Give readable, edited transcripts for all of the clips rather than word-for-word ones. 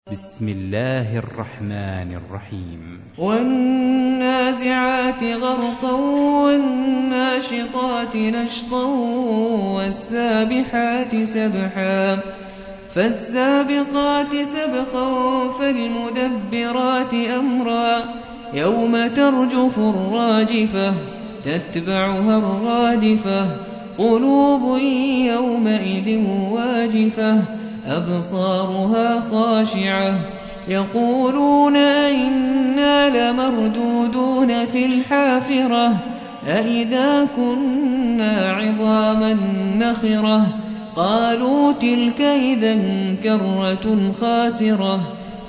بسم الله الرحمن الرحيم والنازعات غرقا والناشطات نشطا والسابحات سبحا فالسابقات سبقا فالمدبرات أمرا يوم ترجف الراجفة تتبعها الرادفة قلوب يومئذ واجفة أبصارها خاشعة يقولون أئنا لمردودون في الحافرة أئذا كنا عظاما نخرة قالوا تلك إذا كرة خاسرة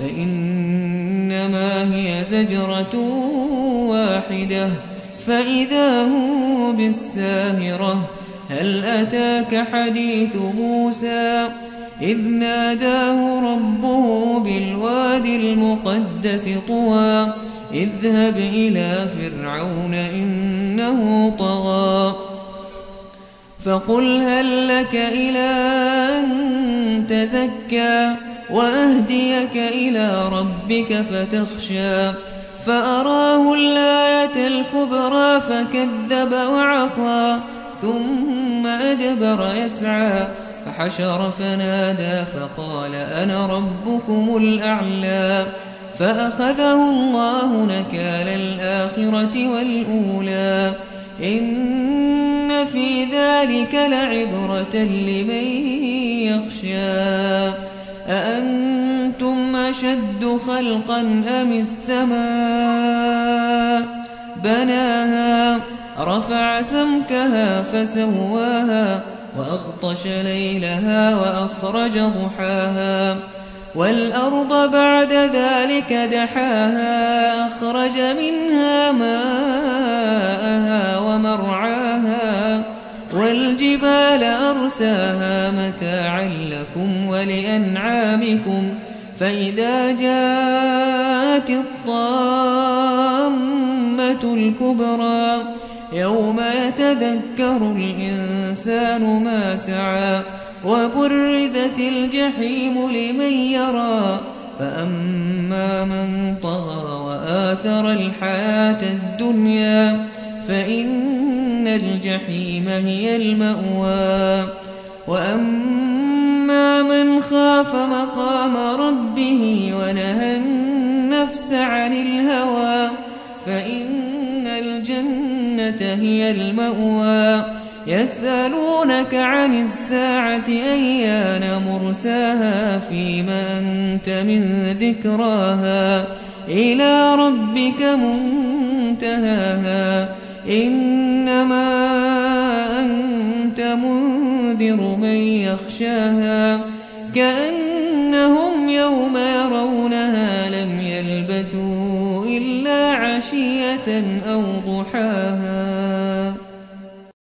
فإنما هي زجرة واحدة فإذا هم بالساهرة هل أتاك حديث موسى إذ ناداه ربه بالوادي المقدس طوى اذهب إلى فرعون إنه طغى فقل هل لك إلى أن تزكى وأهديك إلى ربك فتخشى فأراه الآية الكبرى فكذب وعصى ثم أدبر يسعى فحشر فنادى فقال أنا ربكم الأعلى فأخذه الله نكال الآخرة والأولى إن في ذلك لعبرة لمن يخشى أأنتم أشد خلقا أم السماء بناها رفع سمكها فسواها وأغطش ليلها وأخرج ضحاها والأرض بعد ذلك دحاها أخرج منها ماءها ومرعاها والجبال أرساها متاعا لكم ولأنعامكم فإذا جاءت الطامة الكبرى يوم يتذكر الإنسان ما سعى وبرزت الجحيم لمن يرى فأما من طغى وآثر الحياة الدنيا فإن الجحيم هي المأوى وأما من خاف مقام ربه ونهى النفس عن الهوى فإن الجنة هي المأوى يسألونك عن الساعة أيان مرساها فيما أنت من ذكراها إلى ربك منتهاها إنما أنت منذر من يخشاها كأنهم يوم يرونها لم يلبثوا إلا عشية أو ضحاها